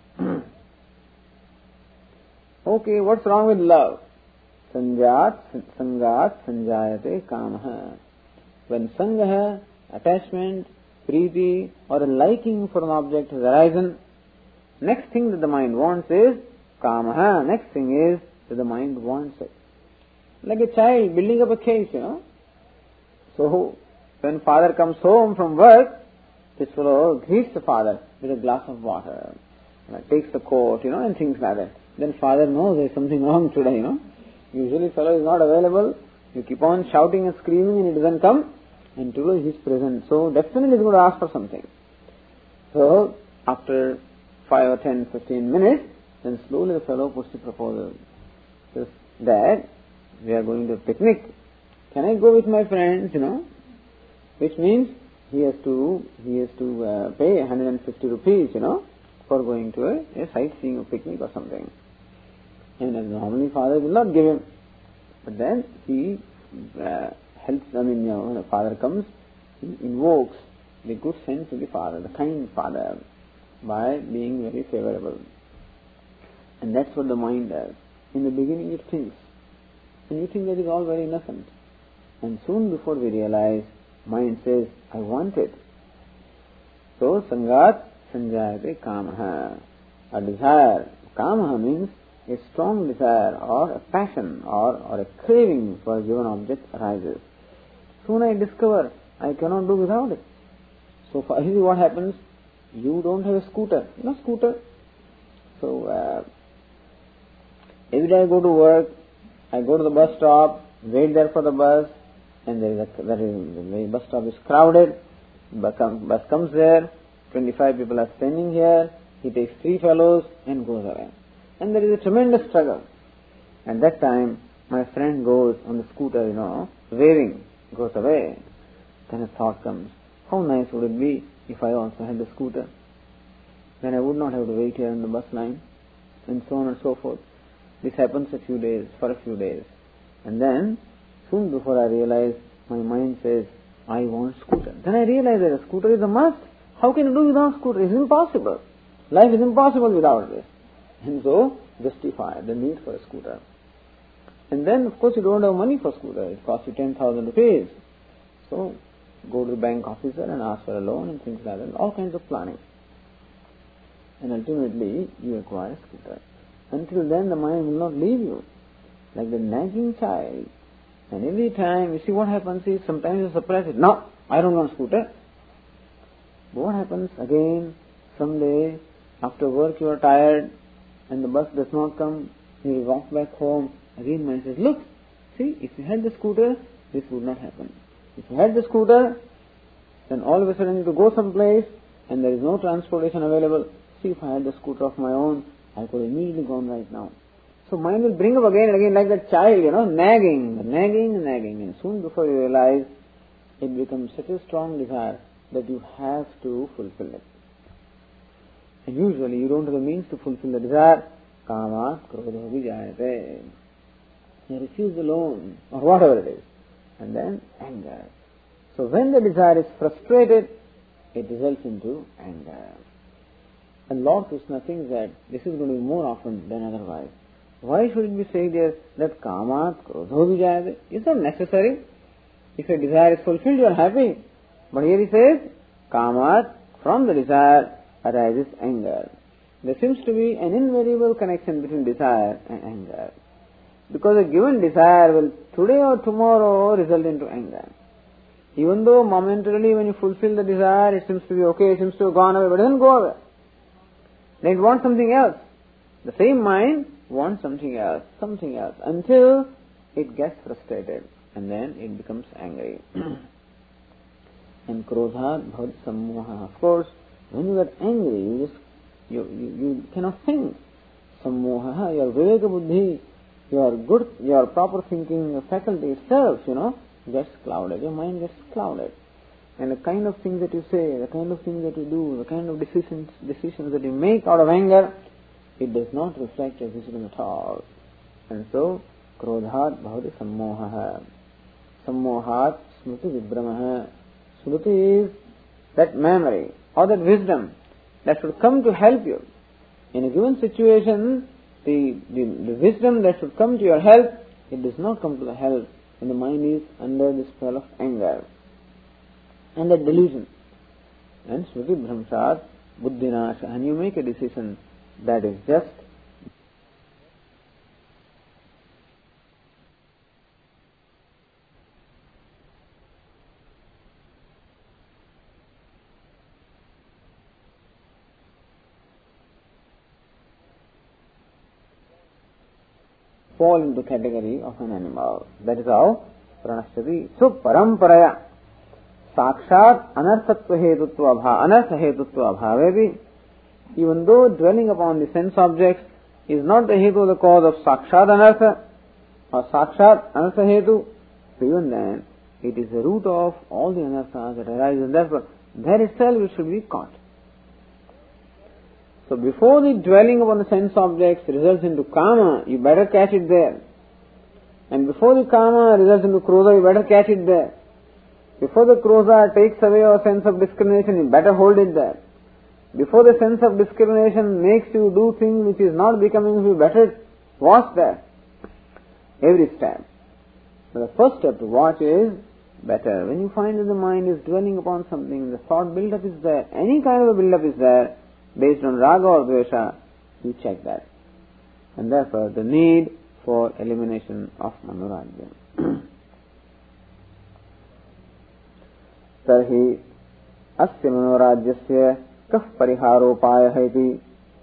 Okay, what's wrong with love? Sanjat, sangat, sanjayate kamaha. When sangaha, attachment, priti, or a liking for an object has arisen, next thing that the mind wants is kamaha. Next thing is that the mind wants it. Like a child building up a case, you know. So, when father comes home from work, this fellow greets the father with a glass of water, takes the coat, you know, and things like that. Then father knows there's something wrong today, you know. Usually fellow is not available. You keep on shouting and screaming and it doesn't come. And today he's present. So definitely he's going to ask for something. So after five or ten, fifteen minutes, then slowly the fellow puts the proposal. Says, Dad, we are going to a picnic. Can I go with my friends, you know? Which means he has to, he has to uh, pay one hundred fifty rupees, you know, for going to a, a sightseeing or picnic or something. And as normally father will not give him. But then he uh, helps, I mean, you know, when the father comes, he invokes the good sense of the father, the kind father, by being very favorable. And that's what the mind does. In the beginning it thinks. And you think that is all very innocent. And soon before we realize, mind says, I want it. So, sangat sanjayate kamaha. A desire. Kamaha means a strong desire or a passion or, or a craving for a given object arises. Soon I discover I cannot do without it. So finally what happens? You don't have a scooter. You know scooter? So uh, every day I go to work, I go to the bus stop, wait there for the bus, and there is a, there is, the bus stop is crowded, bus, come, bus comes there, twenty-five people are standing here, he takes three fellows and goes away. And there is a tremendous struggle. At that time, my friend goes on the scooter, you know, waving, goes away. Then a thought comes, how nice would it be if I also had the scooter? Then I would not have to wait here in the bus line, and so on and so forth. This happens a few days, for a few days. And then, soon before I realize, my mind says, I want scooter. Then I realize that a scooter is a must. How can you do without scooter? It's impossible. Life is impossible without this. And so, justify the need for a scooter. And then, of course, you don't have money for scooter. It costs you ten thousand rupees. So, go to the bank officer and ask for a loan and things like that. All kinds of planning. And ultimately, you acquire a scooter. Until then, the mind will not leave you. Like the nagging child. And every time, you see what happens is, sometimes you suppress it. No, I don't want a scooter. But what happens again, someday, after work you are tired, and the bus does not come, you will walk back home, again mind says, look, see, if you had the scooter, this would not happen. If you had the scooter, then all of a sudden you have to go someplace, and there is no transportation available. See, if I had the scooter of my own, I could have immediately gone right now. So mind will bring up again and again like that child, you know, nagging, nagging, nagging, and soon before you realize, it becomes such a strong desire that you have to fulfill it. And usually you don't have the means to fulfill the desire. Kama krodho vijayate. You refuse the loan or whatever it is. And then anger. So when the desire is frustrated, it results into anger. And Lord Krishna thinks that this is going to be more often than otherwise. Why should it be said there that kamat krodho vijayate? It's not necessary. If a desire is fulfilled, you are happy. But here he says, kamat, from the desire arises anger. There seems to be an invariable connection between desire and anger. Because a given desire will today or tomorrow result into anger. Even though momentarily when you fulfill the desire, it seems to be okay, it seems to have gone away, but it doesn't go away. Then it wants something else. The same mind wants something else, something else, until it gets frustrated, and then it becomes angry. And krodha bhavat sammoha. Of course, when you get angry, you just you, you, you cannot think. Sammoha, your viveka buddhi, your good, your proper thinking, your faculty itself, you know, gets clouded. Your mind gets clouded. And the kind of things that you say, the kind of things that you do, the kind of decisions decisions that you make out of anger, it does not reflect your wisdom at all. And so, krodhat bhavati sammoha. Sammohat smriti vibhramaha. Smriti is that memory or that wisdom that should come to help you. In a given situation, the, the, the wisdom that should come to your help, it does not come to the help when the mind is under the spell of anger and that delusion. And smriti bhramsat buddhinasha. And you make a decision that is just fall into the category of an animal. That is how pranashyati. So paramparaya sakshat anarthatva hetutva abha anartha hetutva abhavevi. Even though dwelling upon the sense objects is not the hetu, the cause of sakshat anartha or sakshat anartha hetu, so even then it is the root of all the anarthas that arise, and therefore there itself it should be caught. So before the dwelling upon the sense objects results into kama, you better catch it there. And before the kama results into krodha, you better catch it there. Before the krodha takes away your sense of discrimination, you better hold it there. Before the sense of discrimination makes you do things which is not becoming, you better watch that. Every step. But the first step to watch is better. When you find that the mind is dwelling upon something, the thought build-up is there, any kind of a build-up is there, based on raga or dvesha, you check that. And therefore the need for elimination of manorajya. Tarhi asya manorajyasya kaf pariharopaya iti.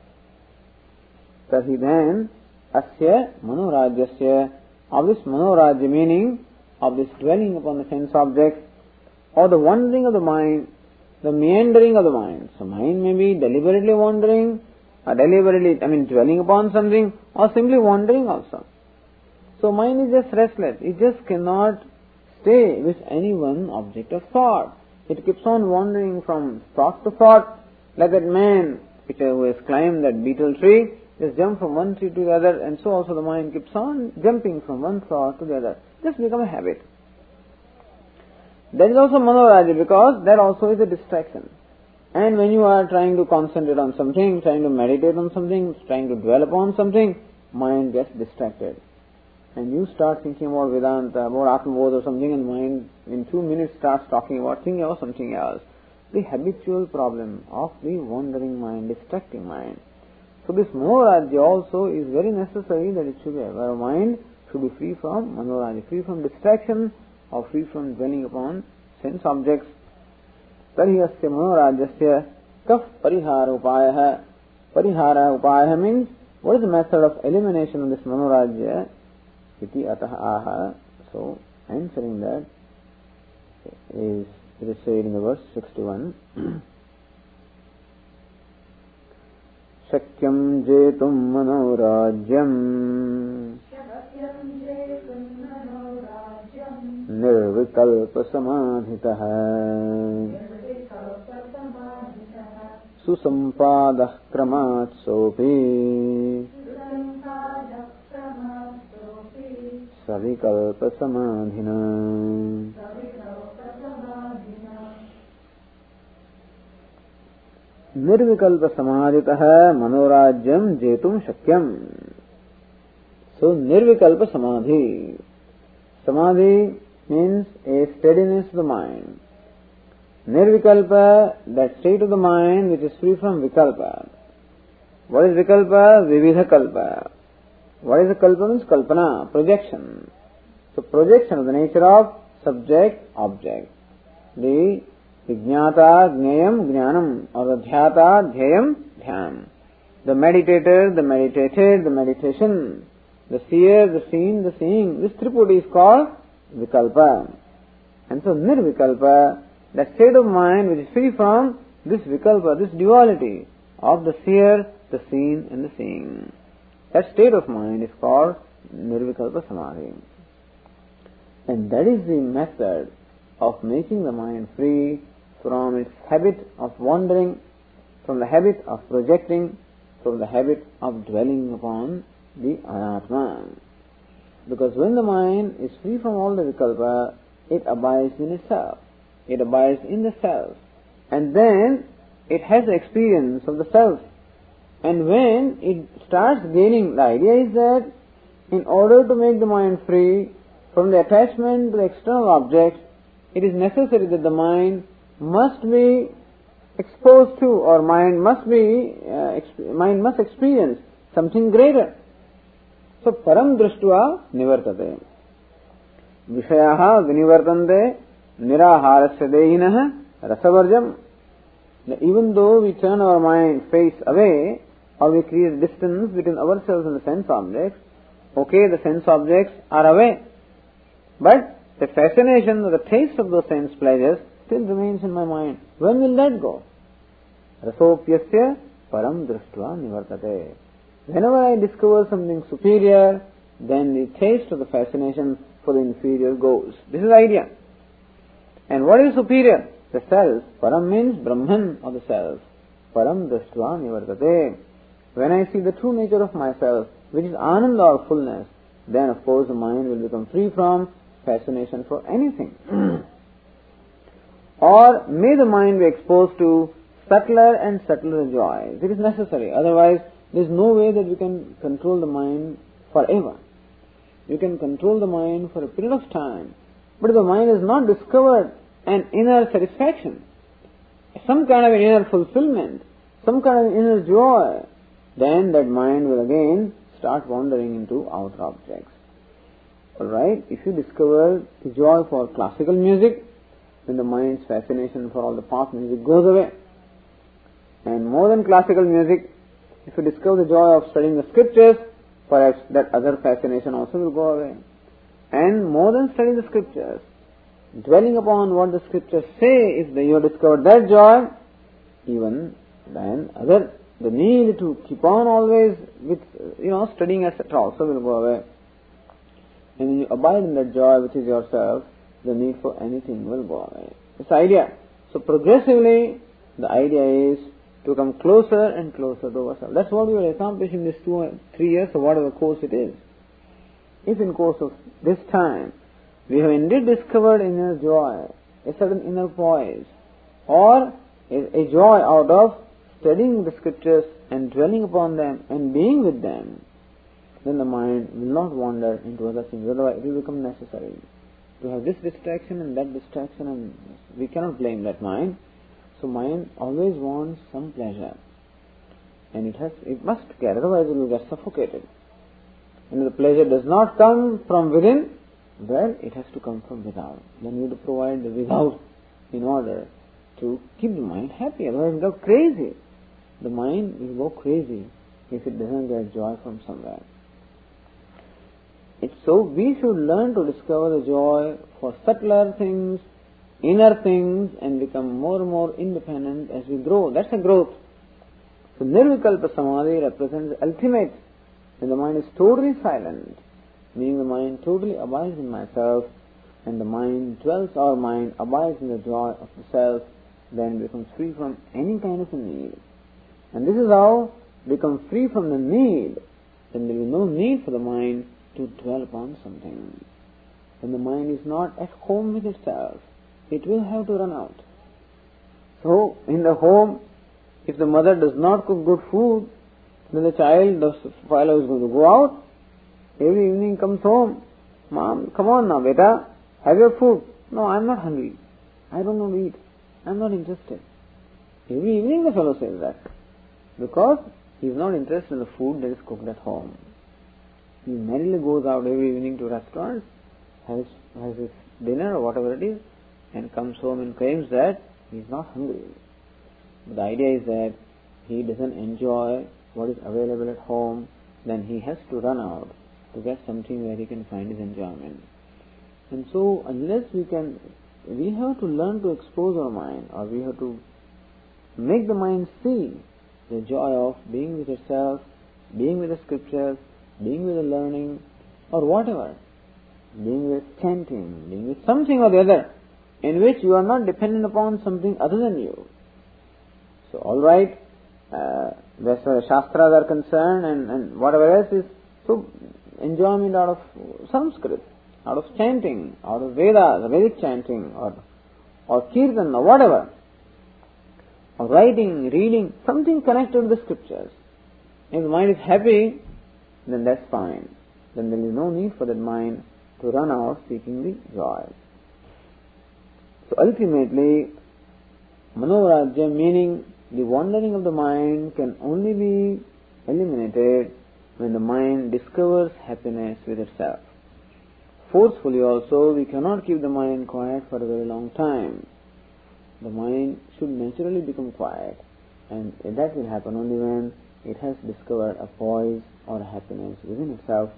Tarhi then asya manorajyasya, of this manorajya, meaning of this dwelling upon the sense objects or the wandering of the mind, the meandering of the mind. So mind may be deliberately wandering, or deliberately, I mean dwelling upon something, or simply wandering also. So mind is just restless. It just cannot stay with any one object of thought. It keeps on wandering from thought to thought, like that man who has climbed that beetle tree, just jump from one tree to the other, and so also the mind keeps on jumping from one thought to the other. Just become a habit. That is also manorajya, because that also is a distraction. And when you are trying to concentrate on something, trying to meditate on something, trying to dwell upon something, mind gets distracted. And you start thinking about Vedanta, about Atmabodha or something, and mind in two minutes starts talking about thinking about something else. The habitual problem of the wandering mind, distracting mind. So this manorajya also is very necessary that it should be. Our mind should be free from manorajya, free from distraction, or free from dwelling upon sense objects. Tarhi asya manorajyasya kaf parihara upaya. Parihara upaya means, what is the method of elimination of this manorajya? Iti ataha aha. So, answering that is, it is said in the verse sixty-one. Shakyam jetum manorajyam निर्विकल्प समाधितः सुसंपादः क्रमात् सोऽपि सविकल्प समाधिना। निर्विकल्प समाधितः मनोराज्यम जेतुम शक्यम। So nirvikalpa samadhi. Samadhi means a steadiness of the mind. Nirvikalpa, that state of the mind which is free from vikalpa. What is vikalpa? Vividha kalpa. What is a kalpa? Means kalpana, projection. So projection of the nature of subject, object. The vijñāta, jnayam, jnanam, or the dhyata, dhyayam, dhyam. The meditator, the meditated, the meditation. The seer, the seen, the seeing. This tripudi is called vikalpa. And so nirvikalpa, that state of mind which is free from this vikalpa, this duality of the seer, the seen and the seeing. That state of mind is called nirvikalpa samadhi. And that is the method of making the mind free from its habit of wandering, from the habit of projecting, from the habit of dwelling upon the anatma. Because when the mind is free from all the vikalpa, it abides in itself. It abides in the self. And then it has the experience of the self. And when it starts gaining, the idea is that in order to make the mind free from the attachment to the external objects, it is necessary that the mind must be exposed to, or mind must be, uh, exp- mind must experience something greater. So param drushtva nivartate. Vishayaha vinivartante niraharasya dehinah rasavarjam. Even though we turn our mind face away, or we create distance between ourselves and the sense objects, okay, the sense objects are away. But the fascination or the taste of those sense pleasures still remains in my mind. When will that go? Rasopyasya param drushtva nivartate. Whenever I discover something superior, then the taste of the fascination for the inferior goes. This is the idea. And what is superior? The self. Param means Brahman, or the self. Param drushtva nivartate. When I see the true nature of myself, which is ananda or fullness, then of course the mind will become free from fascination for anything. Or may the mind be exposed to subtler and subtler joys. It is necessary. Otherwise, there is no way that we can control the mind forever. You can control the mind for a period of time, but if the mind has not discovered an inner satisfaction, some kind of an inner fulfillment, some kind of inner joy, then that mind will again start wandering into outer objects. Alright, if you discover the joy for classical music, then the mind's fascination for all the pop music goes away. And more than classical music, if you discover the joy of studying the scriptures, perhaps that other fascination also will go away. And more than studying the scriptures, dwelling upon what the scriptures say, if you have discovered that joy, even then other, the need to keep on always with, you know, studying et cetera also will go away. And when you abide in that joy which is yourself, the need for anything will go away. It's the idea. So progressively, the idea is to come closer and closer to ourselves. That's what we will accomplish in this two, three years or whatever course it is. If in course of this time, we have indeed discovered inner joy, a certain inner poise, or a, a joy out of studying the scriptures and dwelling upon them and being with them, then the mind will not wander into other things. Otherwise it will become necessary to have this distraction and that distraction, and we cannot blame that mind. So mind always wants some pleasure, and it has, it must get, otherwise it will get suffocated. And if the pleasure does not come from within, well, it has to come from without. Then you have to provide the without in order to keep the mind happy. Otherwise it will go crazy. The mind will go crazy if it doesn't get joy from somewhere. It's so we should learn to discover the joy for subtler things, inner things, and become more and more independent as we grow. That's a growth. So Nirvikalpa Samadhi represents the ultimate, when the mind is totally silent, meaning the mind totally abides in myself, and the mind dwells, our mind abides in the joy of the self, then becomes free from any kind of a need. And this is how become free from the need. Then there is no need for the mind to dwell upon something. When the mind is not at home with itself, it will have to run out. So, in the home, if the mother does not cook good food, then the child, the fellow is going to go out. Every evening comes home. Mom, come on now, beta, have your food. No, I am not hungry. I don't want to eat. I am not interested. Every evening the fellow says that. Because he is not interested in the food that is cooked at home. He merrily goes out every evening to restaurants, has, has his dinner or whatever it is, and comes home and claims that he is not hungry. But the idea is that he doesn't enjoy what is available at home, then he has to run out to get something where he can find his enjoyment. And so, unless we can, we have to learn to expose our mind, or we have to make the mind see the joy of being with itself, being with the scriptures, being with the learning, or whatever, being with chanting, being with something or the other, in which you are not dependent upon something other than you. So, all right, uh, as far as Shastras are concerned, and, and whatever else is, so enjoyment out of Sanskrit, out of chanting, out of Vedas, Vedic chanting, or or Kirtan, or whatever, or writing, reading, something connected to the scriptures. If the mind is happy, then that's fine. Then there is no need for that mind to run out seeking the joy. So ultimately, Manorajya, meaning the wandering of the mind, can only be eliminated when the mind discovers happiness with itself. Forcefully also, we cannot keep the mind quiet for a very long time. The mind should naturally become quiet, and that will happen only when it has discovered a poise or a happiness within itself.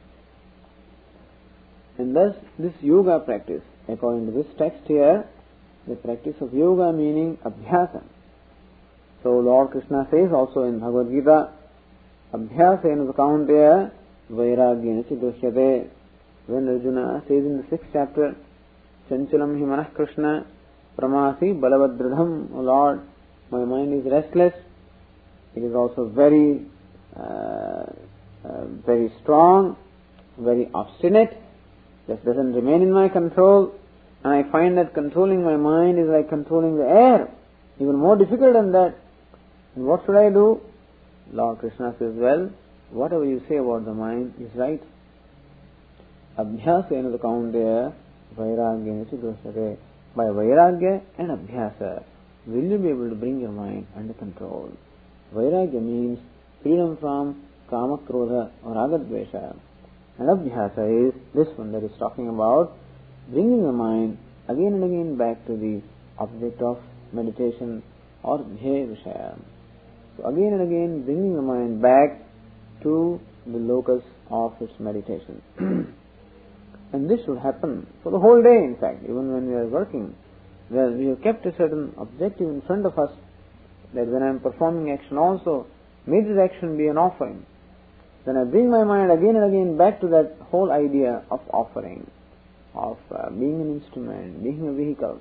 And thus, this yoga practice, according to this text here, the practice of yoga meaning abhyasa. So Lord Krishna says also in Bhagavad Gita, abhyasena kaunteya vairagyena chidoshyate. When Arjuna says in the sixth chapter, chanchalam hi manah Krishna pramasi balavadradham, O Lord, my mind is restless, it is also very uh, uh, very strong, very obstinate, just doesn't remain in my control, and I find that controlling my mind is like controlling the air, even more difficult than that. And what should I do? Lord Krishna says, well, whatever you say about the mind is right. Abhyasena kaunteya vairagyena chidoshyate. By vairagya and abhyasa, will you be able to bring your mind under control? Vairagya means freedom from kama, krodha or ragadvesha. And abhyasa is this one that is talking about bringing the mind again and again back to the object of meditation or dhyeya vishaya. So again and again bringing the mind back to the locus of its meditation. And this should happen for the whole day, in fact, even when we are working. Well, we have kept a certain objective in front of us, that when I am performing action also, may this action be an offering. Then I bring my mind again and again back to that whole idea of offering, of uh, being an instrument, being a vehicle.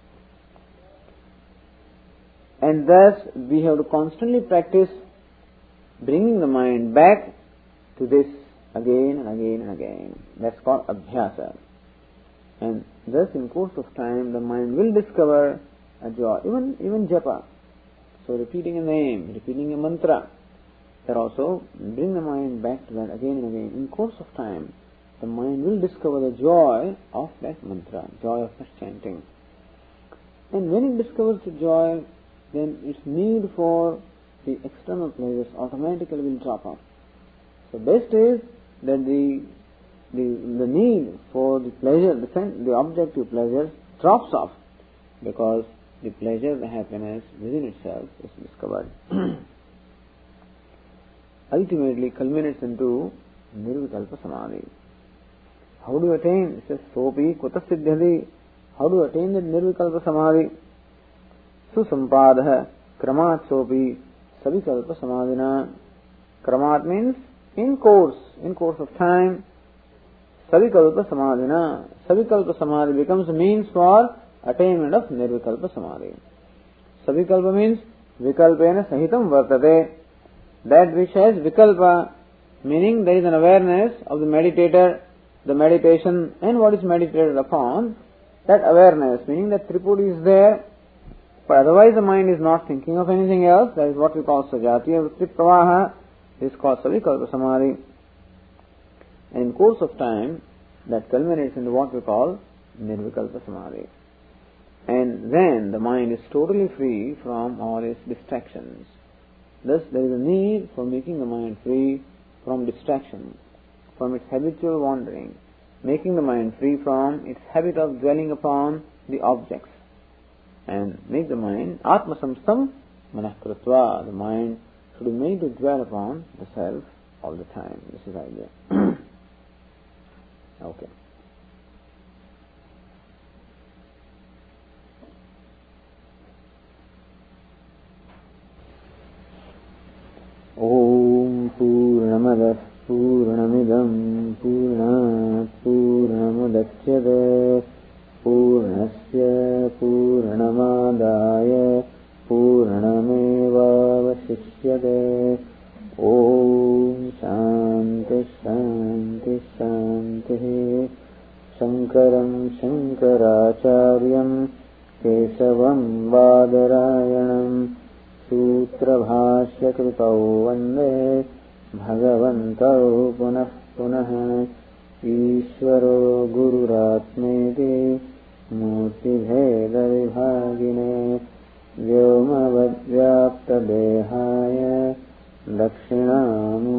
And thus we have to constantly practice bringing the mind back to this again and again and again. That's called abhyasa. And thus in course of time the mind will discover a joy, even even japa. So repeating a name, repeating a mantra, that also bring the mind back to that again and again. In course of time, the mind will discover the joy of that mantra, joy of that chanting. And when it discovers the joy, then its need for the external pleasures automatically will drop off. So best is that the the the need for the pleasure, the, the objective pleasure drops off, because the pleasure, the happiness within itself is discovered. Ultimately culminates into nirvikalpa samadhi. How do you attain? It says, sopi kuta siddhyati. How do you attain that nirvikalpa samadhi? Susampadha kramat sopi savikalpa samadhina. Kramat means in course, in course of time. Savikalpa Samadhina. Savikalpa Samadhi becomes a means for attainment of Nirvikalpa Samadhi. Savikalpa means Vikalpena Sahitam Vartate. That which has Vikalpa, meaning there is an awareness of the meditator, the meditation and what is meditated upon, that awareness, meaning that Tripudi is there, but otherwise the mind is not thinking of anything else. That is what we call Sajatiya Vritti Pravaha. This is called Savikalpa Samadhi. And in course of time, that culminates into what we call Nirvikalpa Samadhi. And then the mind is totally free from all its distractions. Thus there is a need for making the mind free from distraction, from its habitual wandering, making the mind free from its habit of dwelling upon the objects, and make the mind Atma Samstam Manakritva. The mind should be made to dwell upon the self all the time. This is the idea. Okay. Om Purnamadah Purnamidam Purnat Purnamudachyate Purnasya Purnamadaya Purnameva Vasishyate. Om Shanti Shanti Shanti. Shankaram Shankaracharyam Kesavam Vadarayanam Sutra Bhashya Kripau Vande Bhagavantau Punah Punah. Ishvaro Gururatmeti Murti Bheda Vibhagine Vyoma Vadyapta Dehaya Dakshinam